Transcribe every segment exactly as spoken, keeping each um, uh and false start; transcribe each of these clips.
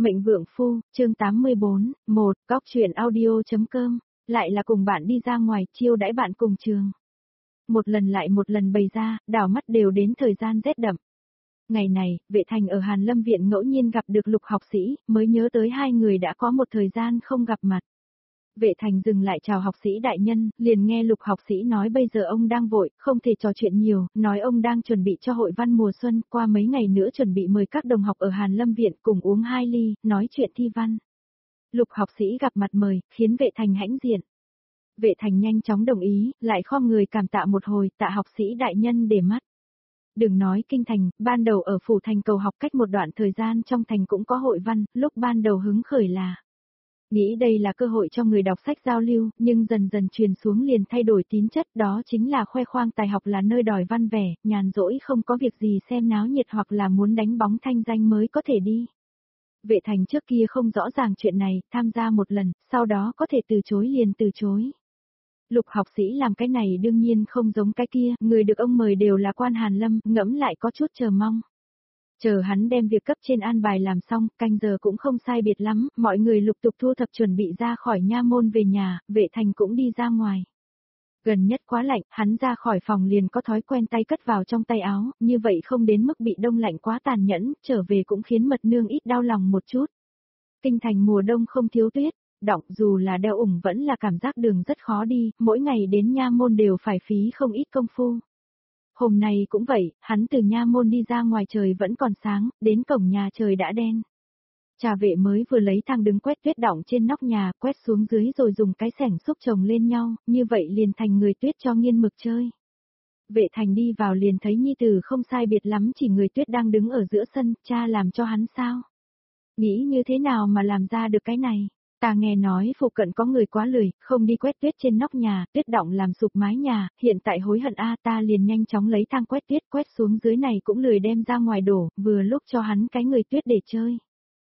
Mệnh Vượng Phu, chương tám mươi bốn, một, Góc truyện audio.com, lại là cùng bạn đi ra ngoài chiêu đãi bạn cùng trường. Một lần lại một lần bày ra, đảo mắt đều đến thời gian rét đậm. Ngày này, Vệ Thành ở Hàn Lâm Viện ngẫu nhiên gặp được Lục học sĩ, mới nhớ tới hai người đã có một thời gian không gặp mặt. Vệ Thành dừng lại chào học sĩ đại nhân, liền nghe Lục học sĩ nói bây giờ ông đang vội, không thể trò chuyện nhiều, nói ông đang chuẩn bị cho hội văn mùa xuân, qua mấy ngày nữa chuẩn bị mời các đồng học ở Hàn Lâm Viện cùng uống hai ly, nói chuyện thi văn. Lục học sĩ gặp mặt mời, khiến Vệ Thành hãnh diện. Vệ Thành nhanh chóng đồng ý, lại khom người cảm tạ một hồi, tạ học sĩ đại nhân để mắt. Đừng nói kinh thành, ban đầu ở phủ thành cầu học cách một đoạn thời gian trong thành cũng có hội văn, lúc ban đầu hứng khởi là nghĩ đây là cơ hội cho người đọc sách giao lưu, nhưng dần dần truyền xuống liền thay đổi tín chất, đó chính là khoe khoang tài học là nơi đòi văn vẻ, nhàn rỗi không có việc gì xem náo nhiệt hoặc là muốn đánh bóng thanh danh mới có thể đi. Vệ Thành trước kia không rõ ràng chuyện này, tham gia một lần, sau đó có thể từ chối liền từ chối. Lục học sĩ làm cái này đương nhiên không giống cái kia, người được ông mời đều là quan Hàn Lâm, ngẫm lại có chút chờ mong. Chờ hắn đem việc cấp trên an bài làm xong, canh giờ cũng không sai biệt lắm, mọi người lục tục thu thập chuẩn bị ra khỏi nha môn về nhà, Vệ Thành cũng đi ra ngoài. Gần nhất quá lạnh, hắn ra khỏi phòng liền có thói quen tay cất vào trong tay áo, như vậy không đến mức bị đông lạnh quá tàn nhẫn, trở về cũng khiến mật nương ít đau lòng một chút. Kinh thành mùa đông không thiếu tuyết, đọng dù là đeo ủng vẫn là cảm giác đường rất khó đi, mỗi ngày đến nha môn đều phải phí không ít công phu. Hôm nay cũng vậy, hắn từ nha môn đi ra ngoài trời vẫn còn sáng, đến cổng nhà trời đã đen. Trà Vệ mới vừa lấy thang đứng quét tuyết đọng trên nóc nhà, quét xuống dưới rồi dùng cái xẻng xúc chồng lên nhau, như vậy liền thành người tuyết cho Nghiên Mực chơi. Vệ Thành đi vào liền thấy nhi tử không sai biệt lắm, chỉ người tuyết đang đứng ở giữa sân, cha làm cho hắn sao? Nghĩ như thế nào mà làm ra được cái này? Ta nghe nói phụ cận có người quá lười, không đi quét tuyết trên nóc nhà, tuyết đọng làm sụp mái nhà, hiện tại hối hận a, ta liền nhanh chóng lấy thang quét tuyết, quét xuống dưới này cũng lười đem ra ngoài đổ, vừa lúc cho hắn cái người tuyết để chơi.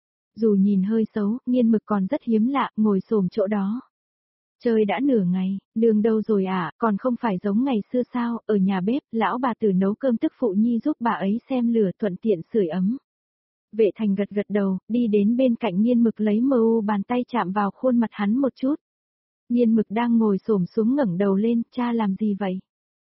Dù nhìn hơi xấu, Nghiên Mực còn rất hiếm lạ, ngồi xổm chỗ đó. Chơi đã nửa ngày, đường đâu rồi à, còn không phải giống ngày xưa sao, ở nhà bếp, lão bà tử nấu cơm tức phụ nhi giúp bà ấy xem lửa thuận tiện sưởi ấm. Vệ Thành gật gật đầu, đi đến bên cạnh Nghiên Mực lấy mờ u bàn tay chạm vào khuôn mặt hắn một chút. Nghiên Mực đang ngồi xổm xuống ngẩng đầu lên, cha làm gì vậy?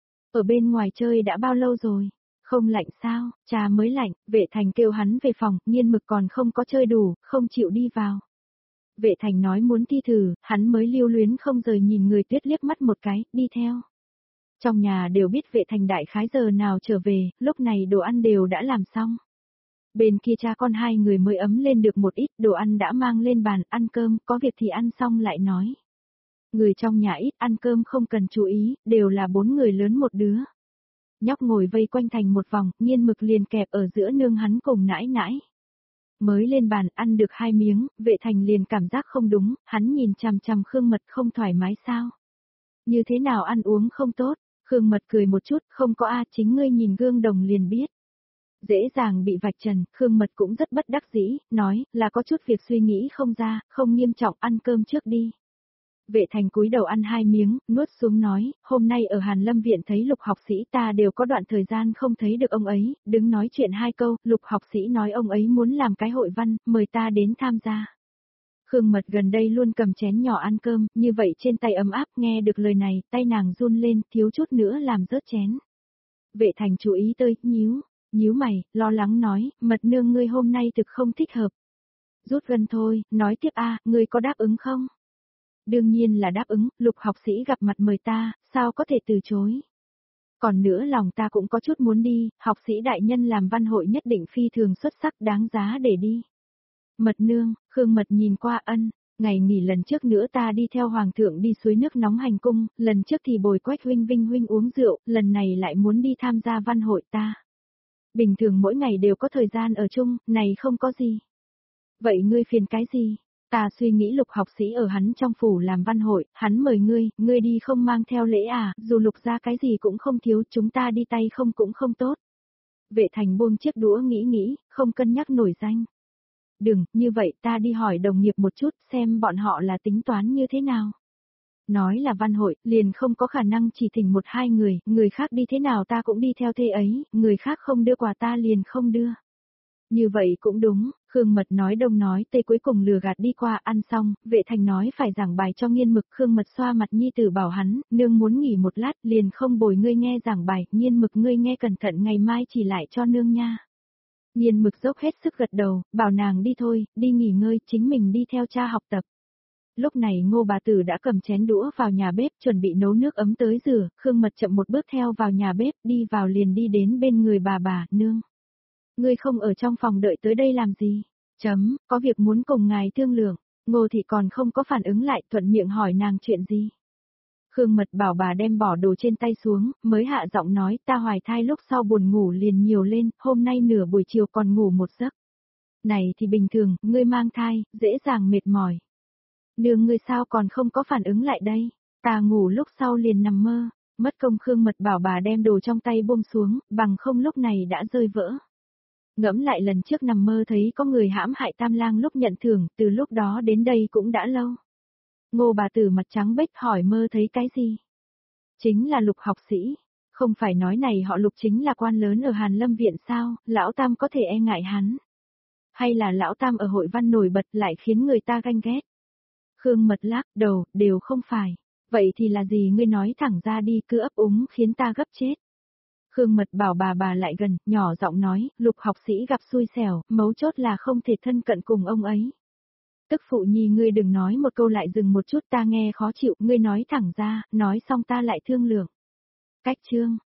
Ở bên ngoài chơi đã bao lâu rồi? Không lạnh sao, cha mới lạnh, Vệ Thành kêu hắn về phòng, Nghiên Mực còn không có chơi đủ, không chịu đi vào. Vệ Thành nói muốn thi thử, hắn mới lưu luyến không rời nhìn người tuyết liếc mắt một cái, đi theo. Trong nhà đều biết Vệ Thành đại khái giờ nào trở về, lúc này đồ ăn đều đã làm xong. Bên kia cha con hai người mới ấm lên được một ít, đồ ăn đã mang lên bàn, ăn cơm, có việc thì ăn xong lại nói. Người trong nhà ít ăn cơm không cần chú ý, đều là bốn người lớn một đứa. Nhóc ngồi vây quanh thành một vòng, Nghiên Mực liền kẹp ở giữa nương hắn cùng nãi nãi. Mới lên bàn ăn được hai miếng, Vệ Thành liền cảm giác không đúng, hắn nhìn chằm chằm Khương Mật không thoải mái sao? Như thế nào ăn uống không tốt? Khương Mật cười một chút, không có a, chính ngươi nhìn gương đồng liền biết. Dễ dàng bị vạch trần, Khương Mật cũng rất bất đắc dĩ, nói là có chút việc suy nghĩ không ra, không nghiêm trọng, ăn cơm trước đi. Vệ Thành cúi đầu ăn hai miếng, nuốt xuống nói, hôm nay ở Hàn Lâm Viện thấy Lục học sĩ ta đều có đoạn thời gian không thấy được ông ấy, đứng nói chuyện hai câu, Lục học sĩ nói ông ấy muốn làm cái hội văn, mời ta đến tham gia. Khương Mật gần đây luôn cầm chén nhỏ ăn cơm, như vậy trên tay ấm áp, nghe được lời này, tay nàng run lên, thiếu chút nữa làm rớt chén. Vệ Thành chú ý tới, nhíu, nhíu mày, lo lắng nói, Mật nương ngươi hôm nay thực không thích hợp. Rút gân thôi, nói tiếp a, ngươi có đáp ứng không? Đương nhiên là đáp ứng, Lục học sĩ gặp mặt mời ta, sao có thể từ chối. Còn nữa lòng ta cũng có chút muốn đi, học sĩ đại nhân làm văn hội nhất định phi thường xuất sắc đáng giá để đi. Mật nương, Khương Mật nhìn qua ân, ngày nghỉ lần trước nữa ta đi theo hoàng thượng đi suối nước nóng hành cung, lần trước thì bồi Quách huynh Vinh huynh uống rượu, lần này lại muốn đi tham gia văn hội ta. Bình thường mỗi ngày đều có thời gian ở chung, này không có gì. Vậy ngươi phiền cái gì? Ta suy nghĩ Lục học sĩ ở hắn trong phủ làm văn hội, hắn mời ngươi, ngươi đi không mang theo lễ à, dù Lục ra cái gì cũng không thiếu, chúng ta đi tay không cũng không tốt. Vệ Thành buông chiếc đũa nghĩ nghĩ, không cân nhắc nổi danh. Đừng, như vậy ta đi hỏi đồng nghiệp một chút xem bọn họ là tính toán như thế nào. Nói là văn hội, liền không có khả năng chỉ thỉnh một hai người, người khác đi thế nào ta cũng đi theo thế ấy, người khác không đưa quà ta liền không đưa. Như vậy cũng đúng, Khương Mật nói đông nói tây cuối cùng lừa gạt đi qua, ăn xong, vệ thành nói phải giảng bài cho Nghiên Mực, Khương Mật xoa mặt nhi tử bảo hắn, nương muốn nghỉ một lát, liền không bồi ngươi nghe giảng bài, Nghiên Mực ngươi nghe cẩn thận ngày mai chỉ lại cho nương nha. Nghiên Mực dốc hết sức gật đầu, bảo nàng đi thôi, đi nghỉ ngơi, chính mình đi theo cha học tập. Lúc này Ngô bà tử đã cầm chén đũa vào nhà bếp chuẩn bị nấu nước ấm tới rửa, Khương Mật chậm một bước theo vào nhà bếp, đi vào liền đi đến bên người bà bà, nương. Ngươi không ở trong phòng đợi tới đây làm gì? Chấm, có việc muốn cùng ngài thương lượng. Ngô thị còn không có phản ứng lại, thuận miệng hỏi nàng chuyện gì. Khương Mật bảo bà đem bỏ đồ trên tay xuống, mới hạ giọng nói ta hoài thai lúc sau buồn ngủ liền nhiều lên, hôm nay nửa buổi chiều còn ngủ một giấc. Này thì bình thường, ngươi mang thai, dễ dàng mệt mỏi. Nương ngươi sao còn không có phản ứng lại đây, ta ngủ lúc sau liền nằm mơ, mất công Khương Mật bảo bà đem đồ trong tay buông xuống, bằng không lúc này đã rơi vỡ. Ngẫm lại lần trước nằm mơ thấy có người hãm hại Tam Lang lúc nhận thưởng, từ lúc đó đến đây cũng đã lâu. Ngô bà tử mặt trắng bệch hỏi mơ thấy cái gì? Chính là Lục học sĩ, không phải nói này họ Lục chính là quan lớn ở Hàn Lâm Viện sao, lão Tam có thể e ngại hắn. Hay là lão Tam ở hội văn nổi bật lại khiến người ta ganh ghét? Khương Mật lắc đầu, đều không phải. Vậy thì là gì ngươi nói thẳng ra đi, cứ ấp úng khiến ta gấp chết. Khương Mật bảo bà bà lại gần, nhỏ giọng nói, Lục học sĩ gặp xui xẻo, mấu chốt là không thể thân cận cùng ông ấy. Tức phụ nhi ngươi đừng nói một câu lại dừng một chút ta nghe khó chịu, ngươi nói thẳng ra, nói xong ta lại thương lượng. Cách chương.